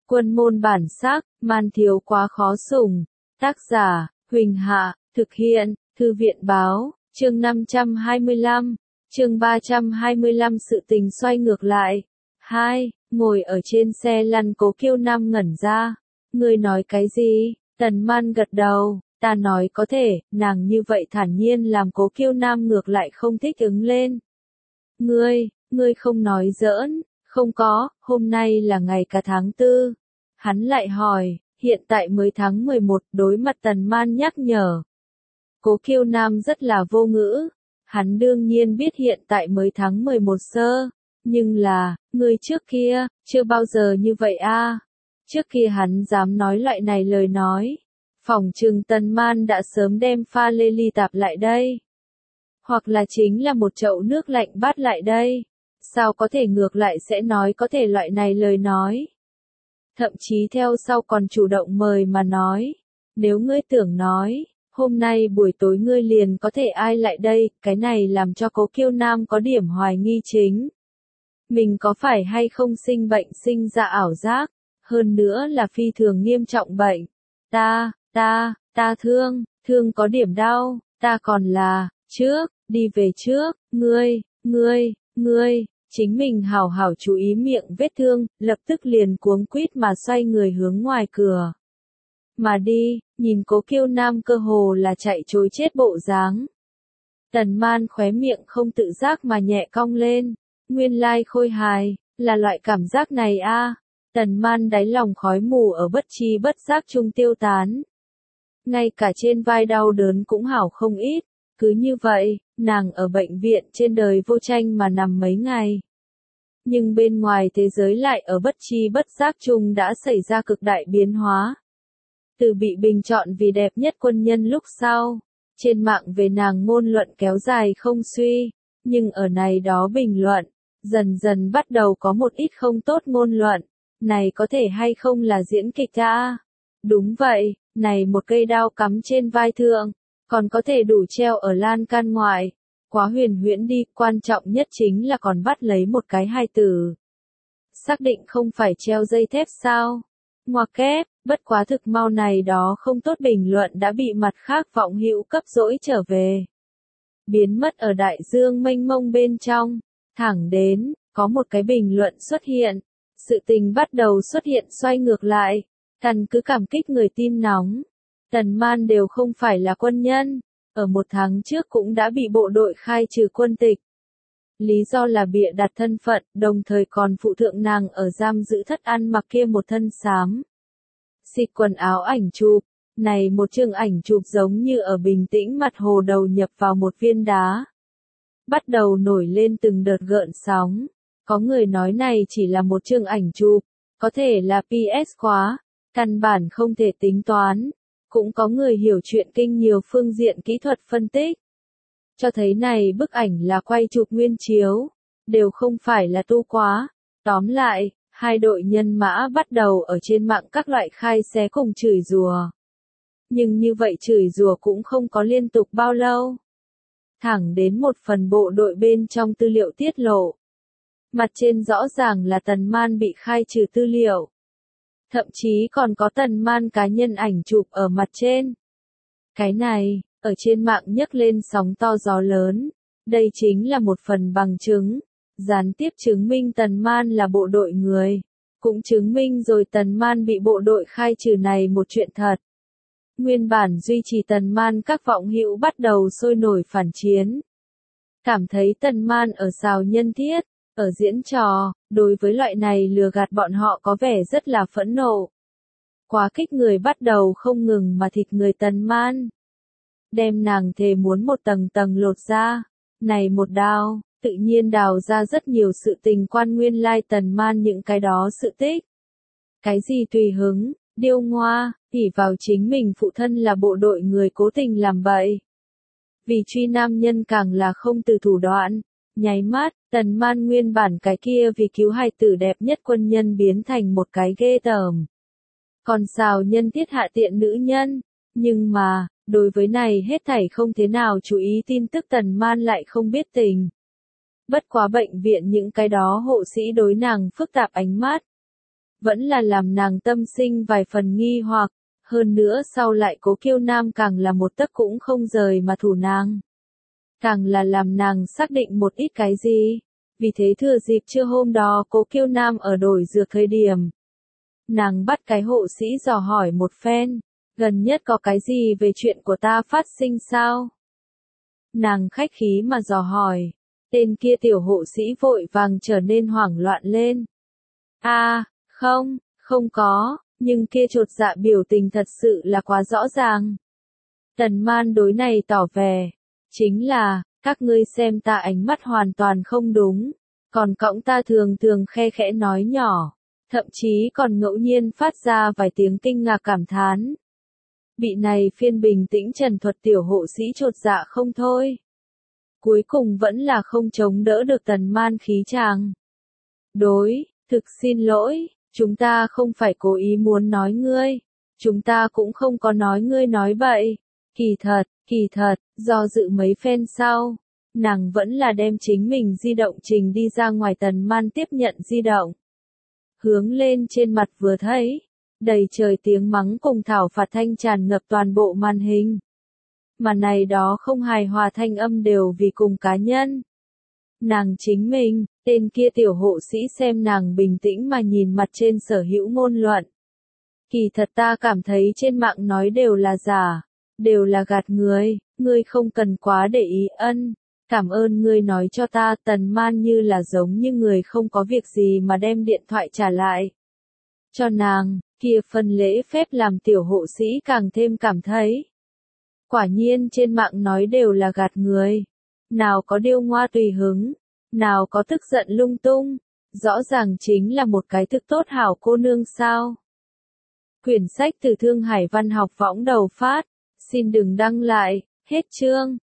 Quân môn bản sắc, man thiếu quá khó sủng. Tác giả, Huỳnh Hạ, thực hiện, Thư viện báo, chương 525, chương 325 sự tình xoay ngược lại. 2. Ngồi ở trên xe lăn Cố Kiêu Nam ngẩn ra. Ngươi nói cái gì? Tần Man gật đầu, ta nói có thể, nàng như vậy thản nhiên làm Cố Kiêu Nam ngược lại không thích ứng lên. Ngươi không nói giỡn, không có, hôm nay là ngày cả tháng 4. Hắn lại hỏi, hiện tại mới tháng 11, đối mặt Tần Man nhắc nhở. Cố Kiêu Nam rất là vô ngữ, hắn đương nhiên biết hiện tại mới tháng 11 sơ, nhưng là, người trước kia, chưa bao giờ như vậy a. Trước kia hắn dám nói loại này lời nói, phỏng chừng Tần Man đã sớm đem pha lê ly tạp lại đây. Hoặc là chính là một chậu nước lạnh bát lại đây. Sao có thể ngược lại sẽ nói có thể loại này lời nói. Thậm chí theo sau còn chủ động mời mà nói. Nếu ngươi tưởng nói, hôm nay buổi tối ngươi liền có thể ai lại đây, cái này làm cho Cố Kiêu Nam có điểm hoài nghi chính. Mình có phải hay không sinh bệnh sinh ra ảo giác, hơn nữa là phi thường nghiêm trọng bệnh. Ta thương có điểm đau, ta còn là, đi về trước, ngươi, chính mình hảo hảo chú ý miệng vết thương, lập tức liền cuống quýt mà xoay người hướng ngoài cửa. Mà đi, nhìn Cố Kiêu Nam cơ hồ là chạy trối chết bộ dáng. Tần Man khóe miệng không tự giác mà nhẹ cong lên, nguyên lai khôi hài, là loại cảm giác này a. Tần Man đáy lòng khói mù ở bất chi bất giác trung tiêu tán. Ngay cả trên vai đau đớn cũng hảo không ít, cứ như vậy, nàng ở bệnh viện trên đời vô tranh mà nằm mấy ngày. Nhưng bên ngoài thế giới lại ở bất chi bất giác chung đã xảy ra cực đại biến hóa. Từ bị bình chọn vì đẹp nhất quân nhân lúc sau, trên mạng về nàng ngôn luận kéo dài không suy, nhưng ở này đó bình luận, dần dần bắt đầu có một ít không tốt ngôn luận, này có thể hay không là diễn kịch a? Đúng vậy, này một cây đao cắm trên vai thượng, còn có thể đủ treo ở lan can ngoại. Quá huyền huyễn đi, quan trọng nhất chính là còn bắt lấy một cái hài tử. Xác định không phải treo dây thép sao? Ngoặc kép, bất quá thực mau này đó không tốt bình luận đã bị mặt khác vọng hữu cấp dỗi trở về. Biến mất ở đại dương mênh mông bên trong, thẳng đến, có một cái bình luận xuất hiện. Sự tình bắt đầu xuất hiện xoay ngược lại, căn cứ cảm kích người tim nóng. Tần Man đều không phải là quân nhân. Ở một tháng trước cũng đã bị bộ đội khai trừ quân tịch. Lý do là bịa đặt thân phận, đồng thời còn phụ thượng nàng ở giam giữ thất ăn mặc kia một thân xám. Xịt quần áo ảnh chụp, này một chương ảnh chụp giống như ở bình tĩnh mặt hồ đầu nhập vào một viên đá. Bắt đầu nổi lên từng đợt gợn sóng. Có người nói này chỉ là một chương ảnh chụp, có thể là PS khóa, căn bản không thể tính toán. Cũng có người hiểu chuyện kinh nhiều phương diện kỹ thuật phân tích. Cho thấy này bức ảnh là quay chụp nguyên chiếu, đều không phải là tu quá. Tóm lại, hai đội nhân mã bắt đầu ở trên mạng các loại khai xé cùng chửi rủa. Nhưng như vậy chửi rủa cũng không có liên tục bao lâu. Thẳng đến một phần bộ đội bên trong tư liệu tiết lộ. Mặt trên rõ ràng là Tần Man bị khai trừ tư liệu. Thậm chí còn có Tần Man cá nhân ảnh chụp ở mặt trên. Cái này, ở trên mạng nhấc lên sóng to gió lớn. Đây chính là một phần bằng chứng. Gián tiếp chứng minh Tần Man là bộ đội người. Cũng chứng minh rồi Tần Man bị bộ đội khai trừ này một chuyện thật. Nguyên bản duy trì Tần Man các vọng hữu bắt đầu sôi nổi phản chiến. Cảm thấy Tần Man ở xào nhân thiết. Ở diễn trò, đối với loại này lừa gạt bọn họ có vẻ rất là phẫn nộ. Quá kích người bắt đầu không ngừng mà thịt người Tần Man. Đem nàng thề muốn một tầng tầng lột ra. Này một đao, tự nhiên đào ra rất nhiều sự tình quan nguyên lai Tần Man những cái đó sự tích. Cái gì tùy hứng, điêu ngoa, ỷ vào chính mình phụ thân là bộ đội người cố tình làm bậy. Vì truy nam nhân càng là không từ thủ đoạn. Nháy mắt, Tần Man nguyên bản cái kia vì cứu hài tử đẹp nhất quân nhân biến thành một cái ghê tởm. Còn xào nhân tiết hạ tiện nữ nhân. Nhưng mà, đối với này hết thảy không thế nào chú ý tin tức Tần Man lại không biết tình. Bất quá bệnh viện những cái đó hộ sĩ đối nàng phức tạp ánh mắt. vẫn là làm nàng tâm sinh vài phần nghi hoặc, hơn nữa sau lại Cố Kiêu Nam càng là một tấc cũng không rời mà thủ nàng. Càng là làm nàng xác định một ít cái gì. Vì thế thừa dịp trưa hôm đó Cố Kiêu Nam ở đổi dược thời điểm. Nàng bắt cái hộ sĩ dò hỏi một phen, gần nhất có cái gì về chuyện của ta phát sinh sao? Nàng khách khí mà dò hỏi, tên kia tiểu hộ sĩ vội vàng trở nên hoảng loạn lên. Không có, nhưng kia chột dạ biểu tình thật sự là quá rõ ràng. Tần Man đối này tỏ vẻ, chính là, các ngươi xem ta ánh mắt hoàn toàn không đúng, còn cõng ta thường thường khe khẽ nói nhỏ, thậm chí còn ngẫu nhiên phát ra vài tiếng kinh ngạc cảm thán. Bị này phiên bình tĩnh trần thuật tiểu hộ sĩ chột dạ không thôi. Cuối cùng vẫn là không chống đỡ được Tần Man khí tràng. Thực xin lỗi, chúng ta không phải cố ý muốn nói ngươi, chúng ta cũng không có nói ngươi nói bậy. Kỳ thật, do dự mấy phen sau, nàng vẫn là đem chính mình di động trình đi ra ngoài. Tần Man tiếp nhận di động, hướng lên trên mặt vừa thấy, đầy trời tiếng mắng cùng thảo phạt thanh tràn ngập toàn bộ màn hình. Mà này đó không hài hòa thanh âm đều vì cùng cá nhân. Nàng chính mình, tên kia tiểu hộ sĩ xem nàng bình tĩnh mà nhìn mặt trên sở hữu ngôn luận. Kỳ thật ta cảm thấy trên mạng nói đều là giả, đều là gạt người, ngươi không cần quá để ý. Cảm ơn ngươi nói cho ta. Tần Man như là giống như người không có việc gì mà đem điện thoại trả lại cho nàng, kia phần lễ phép làm tiểu hộ sĩ càng thêm cảm thấy. Quả nhiên trên mạng nói đều là gạt người, nào có điêu ngoa tùy hứng, nào có tức giận lung tung, rõ ràng chính là một cái thực tốt hảo cô nương sao. Quyển sách từ Thương Hải Văn học võng đầu phát, xin đừng đăng lại, hết chương.